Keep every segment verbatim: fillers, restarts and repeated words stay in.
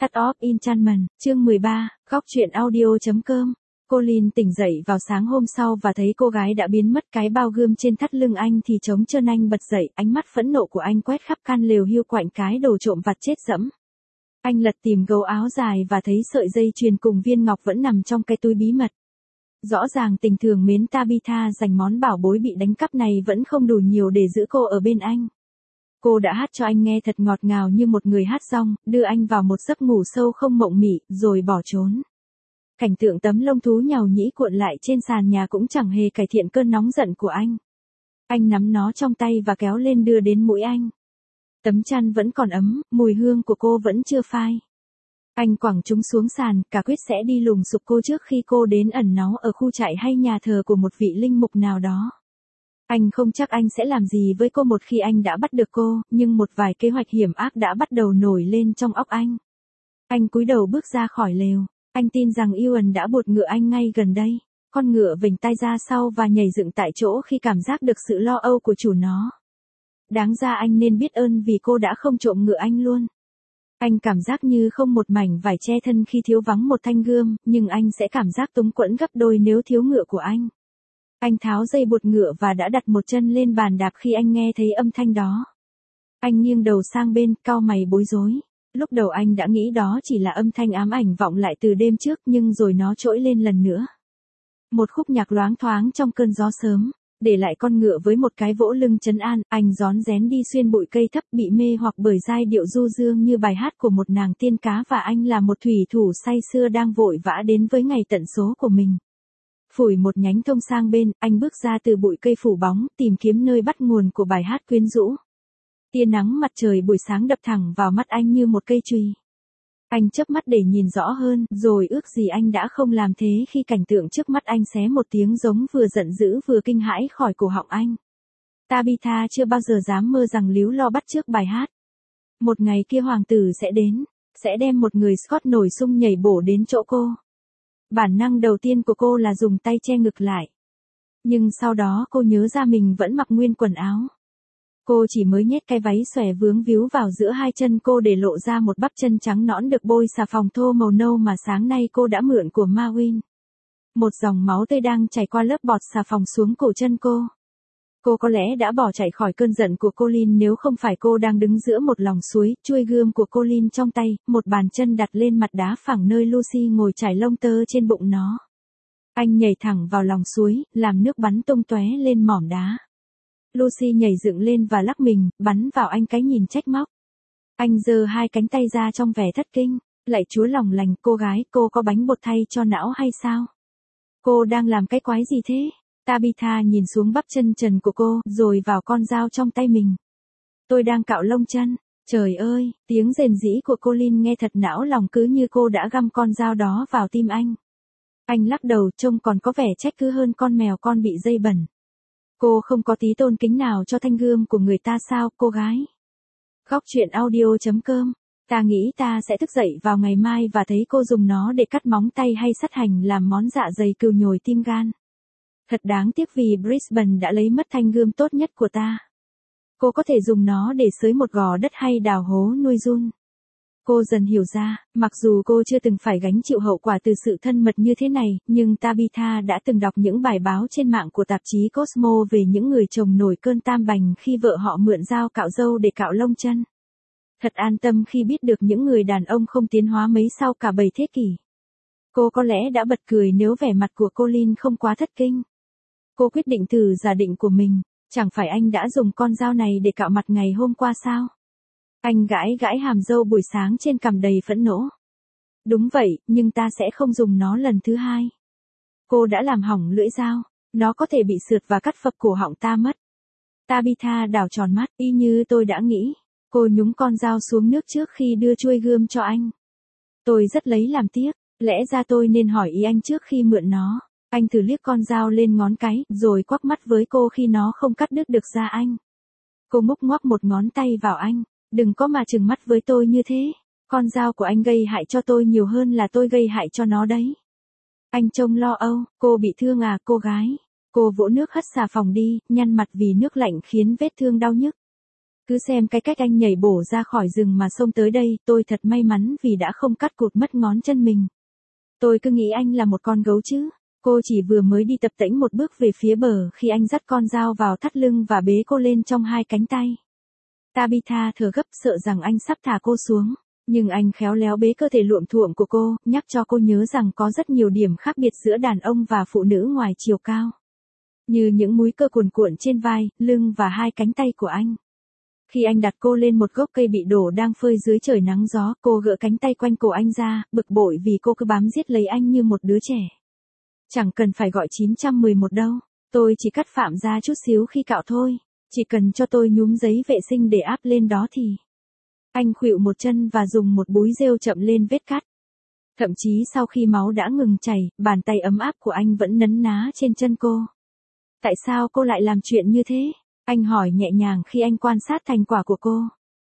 Cut Off Enchantment, chương mười ba, góc truyện audio.com. Colin tỉnh dậy vào sáng hôm sau và thấy cô gái đã biến mất. Cái bao gươm trên thắt lưng anh thì trống trơn. Anh bật dậy, ánh mắt phẫn nộ của anh quét khắp căn lều hiu quạnh cái đồ trộm vặt chết dẫm. Anh lật tìm gấu áo dài và thấy sợi dây chuyền cùng viên ngọc vẫn nằm trong cái túi bí mật. Rõ ràng tình thường mến Tabitha dành món bảo bối bị đánh cắp này vẫn không đủ nhiều để giữ cô ở bên anh. Cô đã hát cho anh nghe thật ngọt ngào như một người hát rong, đưa anh vào một giấc ngủ sâu không mộng mị, rồi bỏ trốn. Cảnh tượng tấm lông thú nhàu nhĩ cuộn lại trên sàn nhà cũng chẳng hề cải thiện cơn nóng giận của anh. Anh nắm nó trong tay và kéo lên đưa đến mũi anh. Tấm chăn vẫn còn ấm, mùi hương của cô vẫn chưa phai. Anh quẳng chúng xuống sàn, cả quyết sẽ đi lùng sục cô trước khi cô đến ẩn náu ở khu trại hay nhà thờ của một vị linh mục nào đó. Anh không chắc anh sẽ làm gì với cô một khi anh đã bắt được cô, nhưng một vài kế hoạch hiểm ác đã bắt đầu nổi lên trong óc anh. Anh cúi đầu bước ra khỏi lều. Anh tin rằng Ewan đã buộc ngựa anh ngay gần đây. Con ngựa vểnh tai ra sau và nhảy dựng tại chỗ khi cảm giác được sự lo âu của chủ nó. Đáng ra anh nên biết ơn vì cô đã không trộm ngựa anh luôn. Anh cảm giác như không một mảnh vải che thân khi thiếu vắng một thanh gươm, nhưng anh sẽ cảm giác túng quẫn gấp đôi nếu thiếu ngựa của anh. Anh tháo dây buộc ngựa và đã đặt một chân lên bàn đạp khi anh nghe thấy âm thanh đó. Anh nghiêng đầu sang bên, cau mày bối rối. Lúc đầu anh đã nghĩ đó chỉ là âm thanh ám ảnh vọng lại từ đêm trước, nhưng rồi nó trỗi lên lần nữa. Một khúc nhạc loáng thoáng trong cơn gió sớm, để lại con ngựa với một cái vỗ lưng trấn an. Anh rón rén đi xuyên bụi cây thấp, bị mê hoặc bởi giai điệu du dương như bài hát của một nàng tiên cá, và anh là một thủy thủ say sưa đang vội vã đến với ngày tận số của mình. Phủi một nhánh thông sang bên, anh bước ra từ bụi cây phủ bóng, tìm kiếm nơi bắt nguồn của bài hát quyến rũ. Tia nắng mặt trời buổi sáng đập thẳng vào mắt anh như một cây chùy. Anh chớp mắt để nhìn rõ hơn, rồi ước gì anh đã không làm thế khi cảnh tượng trước mắt anh xé một tiếng giống vừa giận dữ vừa kinh hãi khỏi cổ họng anh. Tabitha chưa bao giờ dám mơ rằng líu lo bắt chước bài hát. Một ngày kia hoàng tử sẽ đến, sẽ đem một người Scot nổi sung nhảy bổ đến chỗ cô. Bản năng đầu tiên của cô là dùng tay che ngực lại. Nhưng sau đó cô nhớ ra mình vẫn mặc nguyên quần áo. Cô chỉ mới nhét cái váy xòe vướng víu vào giữa hai chân cô để lộ ra một bắp chân trắng nõn được bôi xà phòng thô màu nâu mà sáng nay cô đã mượn của Marwin. Một dòng máu tươi đang chảy qua lớp bọt xà phòng xuống cổ chân cô. Cô có lẽ đã bỏ chạy khỏi cơn giận của Colin nếu không phải cô đang đứng giữa một lòng suối, chuôi gươm của Colin trong tay, một bàn chân đặt lên mặt đá phẳng nơi Lucy ngồi trải lông tơ trên bụng nó. Anh nhảy thẳng vào lòng suối, làm nước bắn tung tóe lên mỏm đá. Lucy nhảy dựng lên và lắc mình, bắn vào anh cái nhìn trách móc. Anh giơ hai cánh tay ra trong vẻ thất kinh. Lạy Chúa lòng lành, cô gái, cô có bánh bột thay cho não hay sao? Cô đang làm cái quái gì thế? Tabitha nhìn xuống bắp chân trần của cô, rồi vào con dao trong tay mình. Tôi đang cạo lông chân. Trời ơi, tiếng rền rĩ của Colin nghe thật não lòng, cứ như cô đã găm con dao đó vào tim anh. Anh lắc đầu, trông còn có vẻ trách cứ hơn con mèo con bị dây bẩn. Cô không có tí tôn kính nào cho thanh gươm của người ta sao, cô gái? Góc truyện audio.com. Ta nghĩ ta sẽ thức dậy vào ngày mai và thấy cô dùng nó để cắt móng tay hay sắt hành làm món dạ dày cừu nhồi tim gan. Thật đáng tiếc vì Brisbane đã lấy mất thanh gươm tốt nhất của ta. Cô có thể dùng nó để xới một gò đất hay đào hố nuôi giun. Cô dần hiểu ra, mặc dù cô chưa từng phải gánh chịu hậu quả từ sự thân mật như thế này, nhưng Tabitha đã từng đọc những bài báo trên mạng của tạp chí Cosmo về những người chồng nổi cơn tam bành khi vợ họ mượn dao cạo râu để cạo lông chân. Thật an tâm khi biết được những người đàn ông không tiến hóa mấy sau cả bảy thế kỷ. Cô có lẽ đã bật cười nếu vẻ mặt của Colin không quá thất kinh. Cô quyết định thử giả định của mình, chẳng phải anh đã dùng con dao này để cạo mặt ngày hôm qua sao? Anh gãi gãi hàm râu buổi sáng trên cằm đầy phẫn nộ. Đúng vậy, nhưng ta sẽ không dùng nó lần thứ hai. Cô đã làm hỏng lưỡi dao, nó có thể bị sượt và cắt phập cổ họng ta mất. Tabitha đảo tròn mắt, y như tôi đã nghĩ. Cô nhúng con dao xuống nước trước khi đưa chuôi gươm cho anh. Tôi rất lấy làm tiếc, lẽ ra tôi nên hỏi ý anh trước khi mượn nó. Anh thử liếc con dao lên ngón cái, rồi quắc mắt với cô khi nó không cắt đứt được da anh. Cô múc ngoắc một ngón tay vào anh. Đừng có mà trừng mắt với tôi như thế. Con dao của anh gây hại cho tôi nhiều hơn là tôi gây hại cho nó đấy. Anh trông lo âu, cô bị thương à, cô gái? Cô vỗ nước hất xà phòng đi, nhăn mặt vì nước lạnh khiến vết thương đau nhức. Cứ xem cái cách anh nhảy bổ ra khỏi rừng mà xông tới đây, tôi thật may mắn vì đã không cắt cụt mất ngón chân mình. Tôi cứ nghĩ anh là một con gấu chứ. Cô chỉ vừa mới đi tập tễnh một bước về phía bờ khi anh dắt con dao vào thắt lưng và bế cô lên trong hai cánh tay. Tabitha thở gấp sợ rằng anh sắp thả cô xuống, nhưng anh khéo léo bế cơ thể luộm thuộm của cô, nhắc cho cô nhớ rằng có rất nhiều điểm khác biệt giữa đàn ông và phụ nữ ngoài chiều cao. Như những múi cơ cuồn cuộn trên vai, lưng và hai cánh tay của anh. Khi anh đặt cô lên một gốc cây bị đổ đang phơi dưới trời nắng gió, cô gỡ cánh tay quanh cổ anh ra, bực bội vì cô cứ bám giết lấy anh như một đứa trẻ. Chẳng cần phải gọi chín một một đâu, tôi chỉ cắt phạm ra chút xíu khi cạo thôi, chỉ cần cho tôi nhúm giấy vệ sinh để áp lên đó thì. Anh khuỵu một chân và dùng một búi rêu chậm lên vết cắt. Thậm chí sau khi máu đã ngừng chảy, bàn tay ấm áp của anh vẫn nấn ná trên chân cô. Tại sao cô lại làm chuyện như thế? Anh hỏi nhẹ nhàng khi anh quan sát thành quả của cô.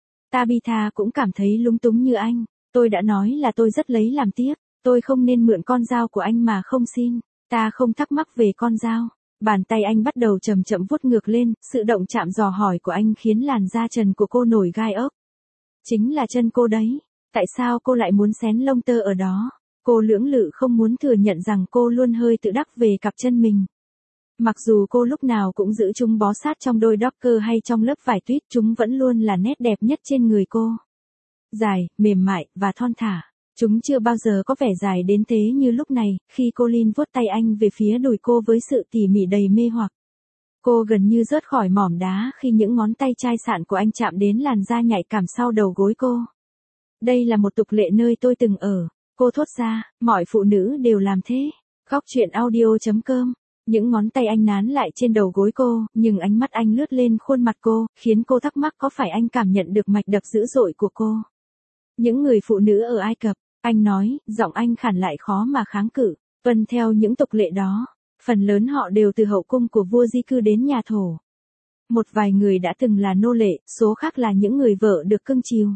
Tabitha cũng cảm thấy lúng túng như anh. Tôi đã nói là tôi rất lấy làm tiếc. Tôi không nên mượn con dao của anh mà không xin. Ta không thắc mắc về con dao. Bàn tay anh bắt đầu chậm chậm vuốt ngược lên. Sự động chạm dò hỏi của anh khiến làn da trần của cô nổi gai ốc. Chính là chân cô đấy. Tại sao cô lại muốn xén lông tơ ở đó? Cô lưỡng lự không muốn thừa nhận rằng cô luôn hơi tự đắc về cặp chân mình. Mặc dù cô lúc nào cũng giữ chúng bó sát trong đôi docker hay trong lớp vải tuyết, chúng vẫn luôn là nét đẹp nhất trên người cô. Dài, mềm mại, và thon thả. Chúng chưa bao giờ có vẻ dài đến thế như lúc này, khi Colin vuốt tay anh về phía đùi cô với sự tỉ mỉ đầy mê hoặc. Cô gần như rớt khỏi mỏm đá khi những ngón tay chai sạn của anh chạm đến làn da nhạy cảm sau đầu gối cô. Đây là một tục lệ nơi tôi từng ở. Cô thốt ra, mọi phụ nữ đều làm thế. Góc truyện audio chấm com. Những ngón tay anh nán lại trên đầu gối cô, nhưng ánh mắt anh lướt lên khuôn mặt cô, khiến cô thắc mắc có phải anh cảm nhận được mạch đập dữ dội của cô. Những người phụ nữ ở Ai Cập, anh nói, giọng anh khản lại khó mà kháng cự, tuân theo những tục lệ đó. Phần lớn họ đều từ hậu cung của vua di cư đến nhà thổ. Một vài người đã từng là nô lệ, số khác là những người vợ được cưng chiều.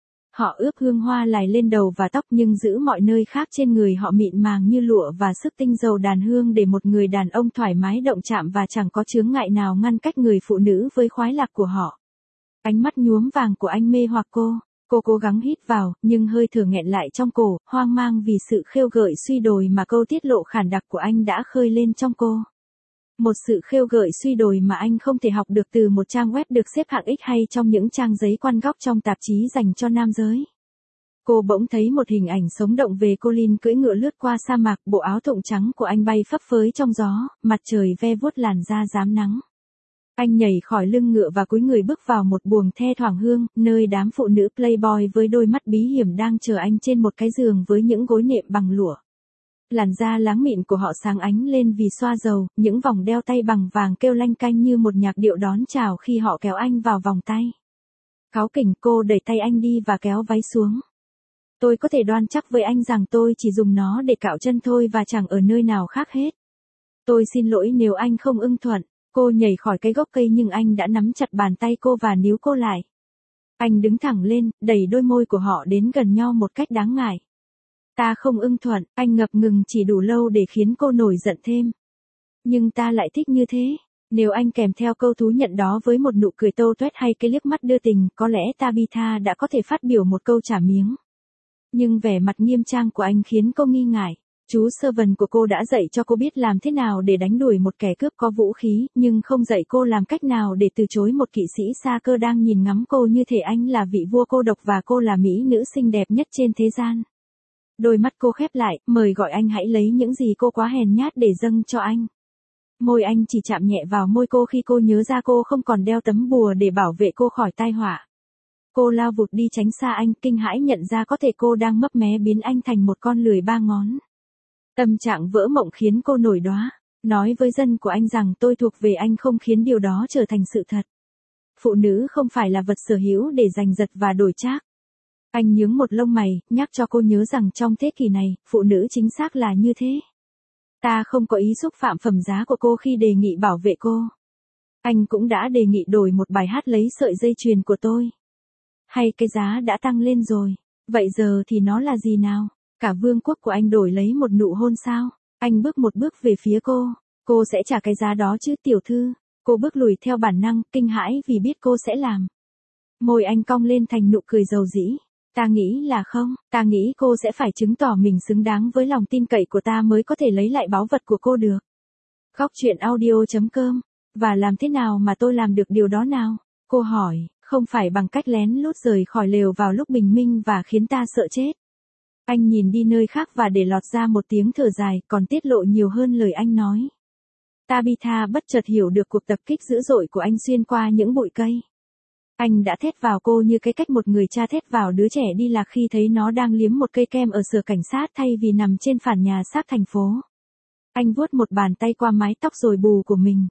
Họ ướp hương hoa lài lên đầu và tóc nhưng giữ mọi nơi khác trên người họ mịn màng như lụa và sức tinh dầu đàn hương để một người đàn ông thoải mái động chạm và chẳng có chướng ngại nào ngăn cách người phụ nữ với khoái lạc của họ. Ánh mắt nhuốm vàng của anh mê hoặc cô. Cô cố gắng hít vào, nhưng hơi thở nghẹn lại trong cổ, hoang mang vì sự khêu gợi suy đồi mà câu tiết lộ khản đặc của anh đã khơi lên trong cô. Một sự khêu gợi suy đồi mà anh không thể học được từ một trang web được xếp hạng X hay trong những trang giấy quan góc trong tạp chí dành cho nam giới. Cô bỗng thấy một hình ảnh sống động về Colin cưỡi ngựa lướt qua sa mạc, bộ áo thụng trắng của anh bay phấp phới trong gió, mặt trời ve vuốt làn da rám nắng. Anh nhảy khỏi lưng ngựa và cúi người bước vào một buồng the thoảng hương, nơi đám phụ nữ playboy với đôi mắt bí hiểm đang chờ anh trên một cái giường với những gối nệm bằng lụa. Làn da láng mịn của họ sáng ánh lên vì xoa dầu, những vòng đeo tay bằng vàng kêu lanh canh như một nhạc điệu đón chào khi họ kéo anh vào vòng tay. Cáu kỉnh, cô đẩy tay anh đi và kéo váy xuống. Tôi có thể đoan chắc với anh rằng tôi chỉ dùng nó để cạo chân thôi và chẳng ở nơi nào khác hết. Tôi xin lỗi nếu anh không ưng thuận. Cô nhảy khỏi cái gốc cây nhưng anh đã nắm chặt bàn tay cô và níu cô lại. Anh đứng thẳng lên, đẩy đôi môi của họ đến gần nhau một cách đáng ngại. Ta không ưng thuận, anh ngập ngừng chỉ đủ lâu để khiến cô nổi giận thêm. Nhưng ta lại thích như thế. Nếu anh kèm theo câu thú nhận đó với một nụ cười tô toét hay cái liếc mắt đưa tình, có lẽ Tabitha đã có thể phát biểu một câu trả miếng. Nhưng vẻ mặt nghiêm trang của anh khiến cô nghi ngại. Chú servant của cô đã dạy cho cô biết làm thế nào để đánh đuổi một kẻ cướp có vũ khí, nhưng không dạy cô làm cách nào để từ chối một kỵ sĩ xa cơ đang nhìn ngắm cô như thể anh là vị vua cô độc và cô là mỹ nữ xinh đẹp nhất trên thế gian. Đôi mắt cô khép lại, mời gọi anh hãy lấy những gì cô quá hèn nhát để dâng cho anh. Môi anh chỉ chạm nhẹ vào môi cô khi cô nhớ ra cô không còn đeo tấm bùa để bảo vệ cô khỏi tai họa. Cô lao vụt đi tránh xa anh, kinh hãi nhận ra có thể cô đang mấp mé biến anh thành một con lười ba ngón. Tâm trạng vỡ mộng khiến cô nổi đoá. Nói với dân của anh rằng tôi thuộc về anh không khiến điều đó trở thành sự thật. Phụ nữ không phải là vật sở hữu để giành giật và đổi trác. Anh nhướng một lông mày, nhắc cho cô nhớ rằng trong thế kỷ này, phụ nữ chính xác là như thế. Ta không có ý xúc phạm phẩm giá của cô khi đề nghị bảo vệ cô. Anh cũng đã đề nghị đổi một bài hát lấy sợi dây chuyền của tôi. Hay cái giá đã tăng lên rồi. Vậy giờ thì nó là gì nào? Cả vương quốc của anh đổi lấy một nụ hôn sao? Anh bước một bước về phía cô. Cô sẽ trả cái giá đó chứ tiểu thư. Cô bước lùi theo bản năng, kinh hãi vì biết cô sẽ làm. Môi anh cong lên thành nụ cười dầu dĩ. Ta nghĩ là không, ta nghĩ cô sẽ phải chứng tỏ mình xứng đáng với lòng tin cậy của ta mới có thể lấy lại báu vật của cô được. Góc truyện audio.com. Và làm thế nào mà tôi làm được điều đó nào? Cô hỏi, không phải bằng cách lén lút rời khỏi lều vào lúc bình minh và khiến ta sợ chết. Anh nhìn đi nơi khác và để lọt ra một tiếng thở dài, còn tiết lộ nhiều hơn lời anh nói. Tabitha bất chợt hiểu được cuộc tập kích dữ dội của anh xuyên qua những bụi cây. Anh đã thét vào cô như cái cách một người cha thét vào đứa trẻ đi lạc khi thấy nó đang liếm một cây kem ở sở cảnh sát thay vì nằm trên phản nhà xác thành phố. Anh vuốt một bàn tay qua mái tóc rồi bù của mình.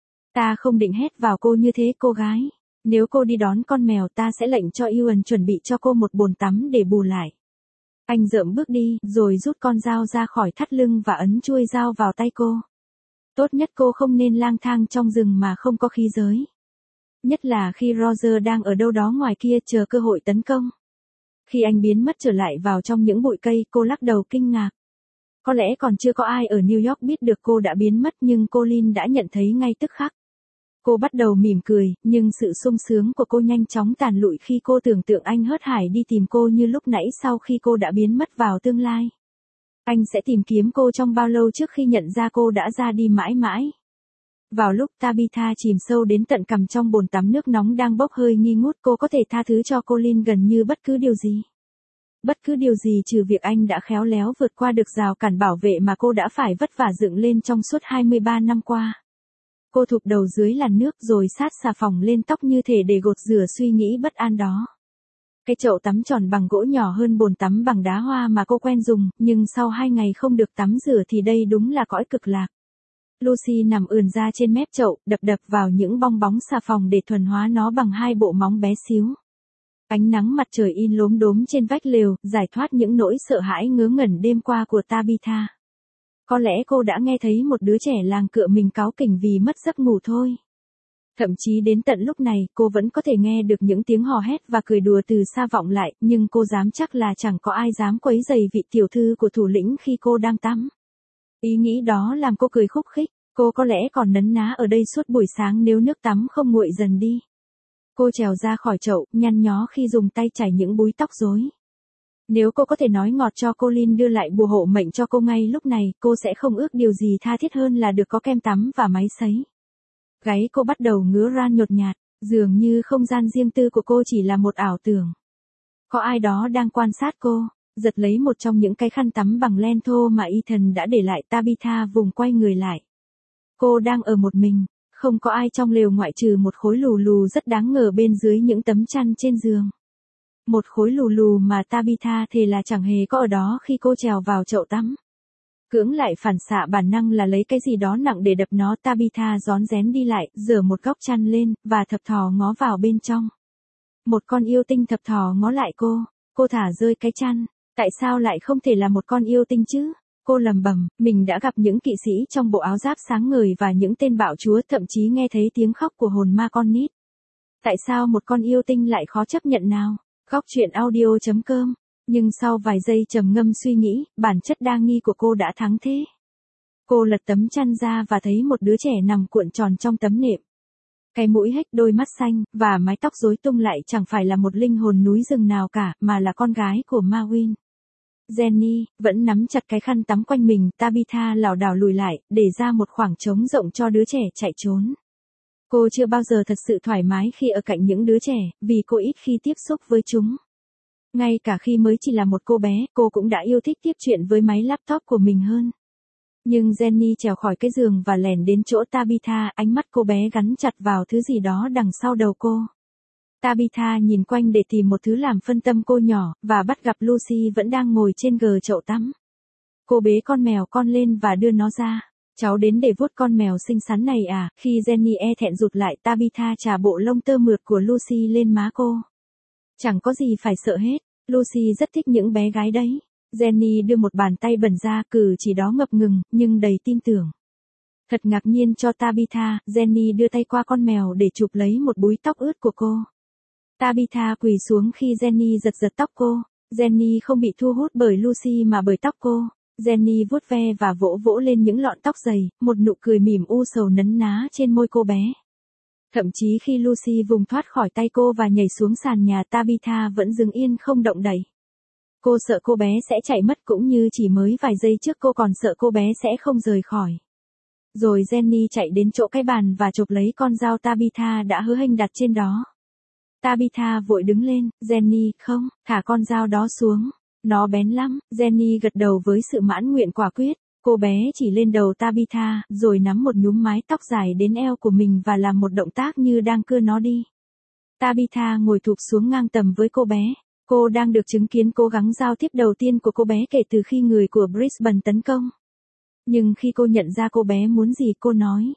Ta không định hét vào cô như thế cô gái. Nếu cô đi đón con mèo ta sẽ lệnh cho Ewan chuẩn bị cho cô một bồn tắm để bù lại. Anh dợm bước đi, rồi rút con dao ra khỏi thắt lưng và ấn chuôi dao vào tay cô. Tốt nhất cô không nên lang thang trong rừng mà không có khí giới. Nhất là khi Roger đang ở đâu đó ngoài kia chờ cơ hội tấn công. Khi anh biến mất trở lại vào trong những bụi cây, cô lắc đầu kinh ngạc. Có lẽ còn chưa có ai ở New York biết được cô đã biến mất nhưng Colin đã nhận thấy ngay tức khắc. Cô bắt đầu mỉm cười, nhưng sự sung sướng của cô nhanh chóng tàn lụi khi cô tưởng tượng anh hớt hải đi tìm cô như lúc nãy sau khi cô đã biến mất vào tương lai. Anh sẽ tìm kiếm cô trong bao lâu trước khi nhận ra cô đã ra đi mãi mãi. Vào lúc Tabitha chìm sâu đến tận cằm trong bồn tắm nước nóng đang bốc hơi nghi ngút, cô có thể tha thứ cho Colin gần như bất cứ điều gì. Bất cứ điều gì trừ việc anh đã khéo léo vượt qua được rào cản bảo vệ mà cô đã phải vất vả dựng lên trong suốt hai mươi ba năm qua. Cô thụp đầu dưới làn nước rồi sát xà phòng lên tóc như thể để gột rửa suy nghĩ bất an đó. Cái chậu tắm tròn bằng gỗ nhỏ hơn bồn tắm bằng đá hoa mà cô quen dùng, nhưng sau hai ngày không được tắm rửa thì đây đúng là cõi cực lạc. Lucy nằm ườn ra trên mép chậu, đập đập vào những bong bóng xà phòng để thuần hóa nó bằng hai bộ móng bé xíu. Ánh nắng mặt trời in lốm đốm trên vách lều, giải thoát những nỗi sợ hãi ngớ ngẩn đêm qua của Tabitha. Có lẽ cô đã nghe thấy một đứa trẻ làng cựa mình cáu kỉnh vì mất giấc ngủ thôi. Thậm chí đến tận lúc này, cô vẫn có thể nghe được những tiếng hò hét và cười đùa từ xa vọng lại, nhưng cô dám chắc là chẳng có ai dám quấy rầy vị tiểu thư của thủ lĩnh khi cô đang tắm. Ý nghĩ đó làm cô cười khúc khích, cô có lẽ còn nấn ná ở đây suốt buổi sáng nếu nước tắm không nguội dần đi. Cô trèo ra khỏi chậu, nhăn nhó khi dùng tay chải những búi tóc rối. Nếu cô có thể nói ngọt cho Colin đưa lại bùa hộ mệnh cho cô ngay lúc này, cô sẽ không ước điều gì tha thiết hơn là được có kem tắm và máy sấy. Gáy cô bắt đầu ngứa ran nhột nhạt, dường như không gian riêng tư của cô chỉ là một ảo tưởng. Có ai đó đang quan sát cô, giật lấy một trong những cái khăn tắm bằng len thô mà Ethan đã để lại. Tabitha vùng quay người lại. Cô đang ở một mình, không có ai trong lều ngoại trừ một khối lù lù rất đáng ngờ bên dưới những tấm chăn trên giường. Một khối lù lù mà Tabitha thề là chẳng hề có ở đó khi cô trèo vào chậu tắm. Cưỡng lại phản xạ bản năng là lấy cái gì đó nặng để đập nó. Tabitha rón rén đi lại, giở một góc chăn lên, và thập thò ngó vào bên trong. Một con yêu tinh thập thò ngó lại cô, cô thả rơi cái chăn. Tại sao lại không thể là một con yêu tinh chứ? Cô lầm bầm, mình đã gặp những kỵ sĩ trong bộ áo giáp sáng ngời và những tên bạo chúa, thậm chí nghe thấy tiếng khóc của hồn ma con nít. Tại sao một con yêu tinh lại khó chấp nhận nào? Góc truyện audio.com. Nhưng sau vài giây trầm ngâm suy nghĩ, bản chất đa nghi của cô đã thắng thế. Cô lật tấm chăn ra và thấy một đứa trẻ nằm cuộn tròn trong tấm nệm. Cái mũi hếch, đôi mắt xanh, và mái tóc rối tung lại chẳng phải là một linh hồn núi rừng nào cả, mà là con gái của Marwin. Jenny, vẫn nắm chặt cái khăn tắm quanh mình. Tabitha lảo đảo lùi lại, để ra một khoảng trống rộng cho đứa trẻ chạy trốn. Cô chưa bao giờ thật sự thoải mái khi ở cạnh những đứa trẻ, vì cô ít khi tiếp xúc với chúng. Ngay cả khi mới chỉ là một cô bé, cô cũng đã yêu thích tiếp chuyện với máy laptop của mình hơn. Nhưng Jenny trèo khỏi cái giường và lẻn đến chỗ Tabitha, ánh mắt cô bé gắn chặt vào thứ gì đó đằng sau đầu cô. Tabitha nhìn quanh để tìm một thứ làm phân tâm cô nhỏ, và bắt gặp Lucy vẫn đang ngồi trên gờ chậu tắm. Cô bế con mèo con lên và đưa nó ra. Cháu đến để vuốt con mèo xinh xắn này à? Khi Jenny e thẹn rụt lại, Tabitha chà bộ lông tơ mượt của Lucy lên má cô. Chẳng có gì phải sợ hết, Lucy rất thích những bé gái đấy. Jenny đưa một bàn tay bẩn ra, cử chỉ đó ngập ngừng, nhưng đầy tin tưởng. Thật ngạc nhiên cho Tabitha, Jenny đưa tay qua con mèo để chụp lấy một búi tóc ướt của cô. Tabitha quỳ xuống khi Jenny giật giật tóc cô. Jenny không bị thu hút bởi Lucy mà bởi tóc cô. Jenny vuốt ve và vỗ vỗ lên những lọn tóc dày, một nụ cười mỉm u sầu nấn ná trên môi cô bé. Thậm chí khi Lucy vùng thoát khỏi tay cô và nhảy xuống sàn nhà, Tabitha vẫn đứng yên không động đậy. Cô sợ cô bé sẽ chạy mất, cũng như chỉ mới vài giây trước cô còn sợ cô bé sẽ không rời khỏi. Rồi Jenny chạy đến chỗ cái bàn và chộp lấy con dao Tabitha đã hớ hênh đặt trên đó. Tabitha vội đứng lên, Jenny, không, thả con dao đó xuống. Nó bén lắm. Jenny gật đầu với sự mãn nguyện quả quyết. Cô bé chỉ lên đầu Tabitha, rồi nắm một nhúm mái tóc dài đến eo của mình và làm một động tác như đang cưa nó đi. Tabitha ngồi thụp xuống ngang tầm với cô bé. Cô đang được chứng kiến cố gắng giao tiếp đầu tiên của cô bé kể từ khi người của Brisbane tấn công. Nhưng khi cô nhận ra cô bé muốn gì, cô nói: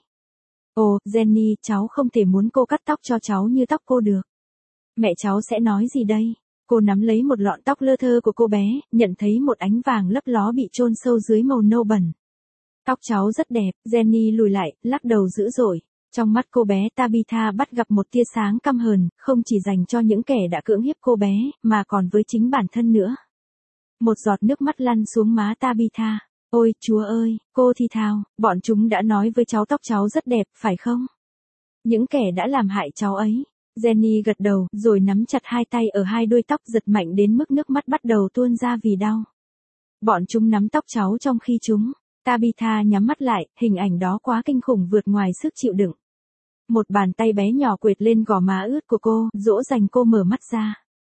Ồ, Jenny, cháu không thể muốn cô cắt tóc cho cháu như tóc cô được. Mẹ cháu sẽ nói gì đây? Cô nắm lấy một lọn tóc lơ thơ của cô bé, nhận thấy một ánh vàng lấp ló bị chôn sâu dưới màu nâu bẩn. Tóc cháu rất đẹp. Jenny lùi lại, lắc đầu dữ dội. Trong mắt cô bé, Tabitha bắt gặp một tia sáng căm hờn, không chỉ dành cho những kẻ đã cưỡng hiếp cô bé, mà còn với chính bản thân nữa. Một giọt nước mắt lăn xuống má Tabitha. Ôi, Chúa ơi, cô thì thào, bọn chúng đã nói với cháu tóc cháu rất đẹp, phải không? Những kẻ đã làm hại cháu ấy. Jenny gật đầu, rồi nắm chặt hai tay ở hai đuôi tóc, giật mạnh đến mức nước mắt bắt đầu tuôn ra vì đau. Bọn chúng nắm tóc cháu trong khi chúng. Tabitha nhắm mắt lại, hình ảnh đó quá kinh khủng vượt ngoài sức chịu đựng. Một bàn tay bé nhỏ quệt lên gò má ướt của cô, dỗ dành cô mở mắt ra.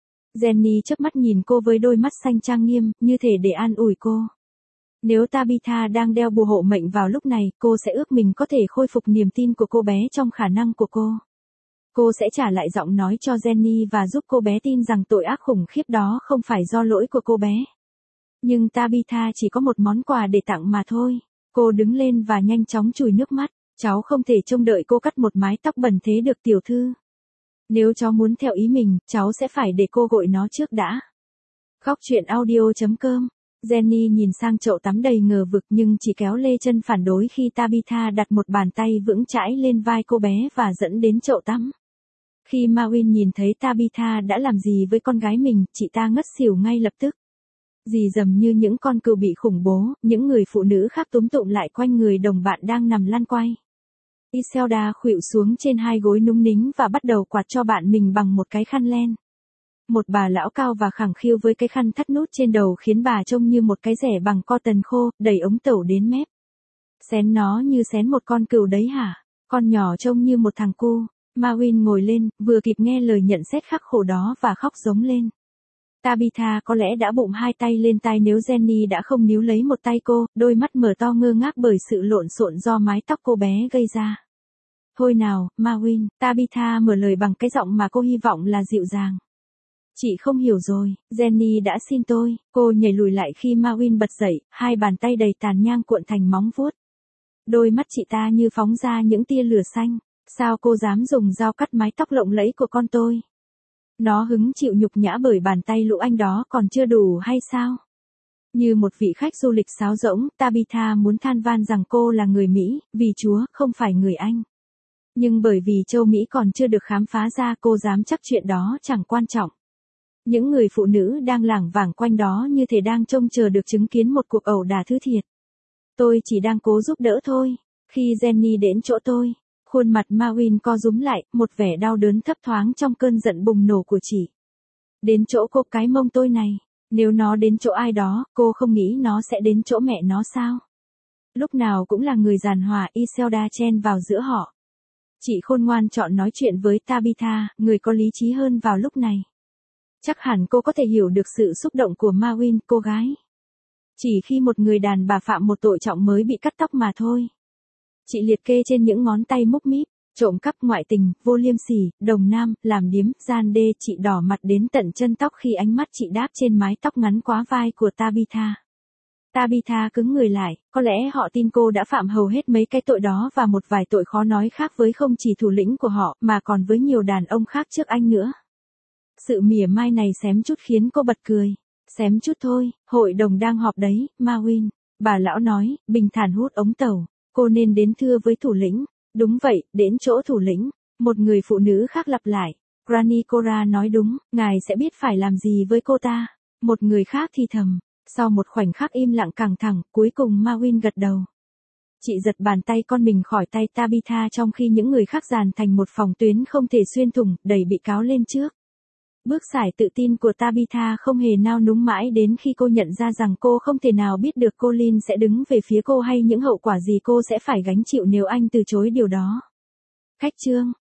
Jenny chớp mắt nhìn cô với đôi mắt xanh trang nghiêm, như thể để an ủi cô. Nếu Tabitha đang đeo bùa hộ mệnh vào lúc này, cô sẽ ước mình có thể khôi phục niềm tin của cô bé trong khả năng của cô. Cô sẽ trả lại giọng nói cho Jenny và giúp cô bé tin rằng tội ác khủng khiếp đó không phải do lỗi của cô bé. Nhưng Tabitha chỉ có một món quà để tặng mà thôi. Cô đứng lên và nhanh chóng chùi nước mắt. Cháu không thể trông đợi cô cắt một mái tóc bẩn thế được, tiểu thư. Nếu cháu muốn theo ý mình, cháu sẽ phải để cô gội nó trước đã. Khóc chuyện audio chấm com. Jenny nhìn sang chậu tắm đầy ngờ vực nhưng chỉ kéo lê chân phản đối khi Tabitha đặt một bàn tay vững chãi lên vai cô bé và dẫn đến chậu tắm. Khi Mawin nhìn thấy Tabitha đã làm gì với con gái mình, chị ta ngất xỉu ngay lập tức. Dì dầm như những con cừu bị khủng bố, những người phụ nữ khác túm tụm lại quanh người đồng bạn đang nằm lăn quay. Iselda khuỵu xuống trên hai gối núng nính và bắt đầu quạt cho bạn mình bằng một cái khăn len. Một bà lão cao và khẳng khiu với cái khăn thắt nút trên đầu khiến bà trông như một cái rẻ bằng cotton khô, đẩy ống tẩu đến mép. Xén nó như xén một con cừu đấy hả? Con nhỏ trông như một thằng cu. Mawin ngồi lên, vừa kịp nghe lời nhận xét khắc khổ đó và khóc giống lên. Tabitha có lẽ đã bụng hai tay lên tai nếu Jenny đã không níu lấy một tay cô, đôi mắt mở to ngơ ngác bởi sự lộn xộn do mái tóc cô bé gây ra. Thôi nào, Mawin, Tabitha mở lời bằng cái giọng mà cô hy vọng là dịu dàng. Chị không hiểu rồi, Jenny đã xin tôi. Cô nhảy lùi lại khi Mawin bật dậy, hai bàn tay đầy tàn nhang cuộn thành móng vuốt. Đôi mắt chị ta như phóng ra những tia lửa xanh. Sao cô dám dùng dao cắt mái tóc lộng lẫy của con tôi? Nó hứng chịu nhục nhã bởi bàn tay lũ anh đó còn chưa đủ hay sao? Như một vị khách du lịch sáo rỗng, Tabitha muốn than van rằng cô là người Mỹ, vì Chúa, không phải người Anh. Nhưng bởi vì châu Mỹ còn chưa được khám phá ra, cô dám chắc chuyện đó chẳng quan trọng. Những người phụ nữ đang lảng vảng quanh đó như thể đang trông chờ được chứng kiến một cuộc ẩu đả thứ thiệt. Tôi chỉ đang cố giúp đỡ thôi. Khi Jenny đến chỗ tôi, khuôn mặt Mawin co rúm lại, một vẻ đau đớn thấp thoáng trong cơn giận bùng nổ của chị. Đến chỗ cô cái mông tôi này. Nếu nó đến chỗ ai đó, cô không nghĩ nó sẽ đến chỗ mẹ nó sao? Lúc nào cũng là người giàn hòa, Iselda chen vào giữa họ. Chị khôn ngoan chọn nói chuyện với Tabitha, người có lý trí hơn vào lúc này. Chắc hẳn cô có thể hiểu được sự xúc động của Mawin, cô gái. Chỉ khi một người đàn bà phạm một tội trọng mới bị cắt tóc mà thôi. Chị liệt kê trên những ngón tay múc míp, trộm cắp, ngoại tình, vô liêm sỉ, đồng nam, làm điếm, gian đê. Chị đỏ mặt đến tận chân tóc khi ánh mắt chị đáp trên mái tóc ngắn quá vai của Tabitha. Tabitha cứng người lại, có lẽ họ tin cô đã phạm hầu hết mấy cái tội đó và một vài tội khó nói khác với không chỉ thủ lĩnh của họ, mà còn với nhiều đàn ông khác trước anh nữa. Sự mỉa mai này xém chút khiến cô bật cười. Xém chút thôi, hội đồng đang họp đấy, Mawin. Bà lão nói, bình thản hút ống tẩu. Cô nên đến thưa với thủ lĩnh. Đúng vậy, đến chỗ thủ lĩnh. Một người phụ nữ khác lặp lại. Granny Cora nói đúng, ngài sẽ biết phải làm gì với cô ta. Một người khác thì thầm. Sau một khoảnh khắc im lặng căng thẳng, cuối cùng Mawin gật đầu. Chị giật bàn tay con mình khỏi tay Tabitha trong khi những người khác dàn thành một phòng tuyến không thể xuyên thủng, đẩy bị cáo lên trước. Bước sải tự tin của Tabitha không hề nao núng mãi đến khi cô nhận ra rằng cô không thể nào biết được Colin sẽ đứng về phía cô hay những hậu quả gì cô sẽ phải gánh chịu nếu anh từ chối điều đó. Khách trương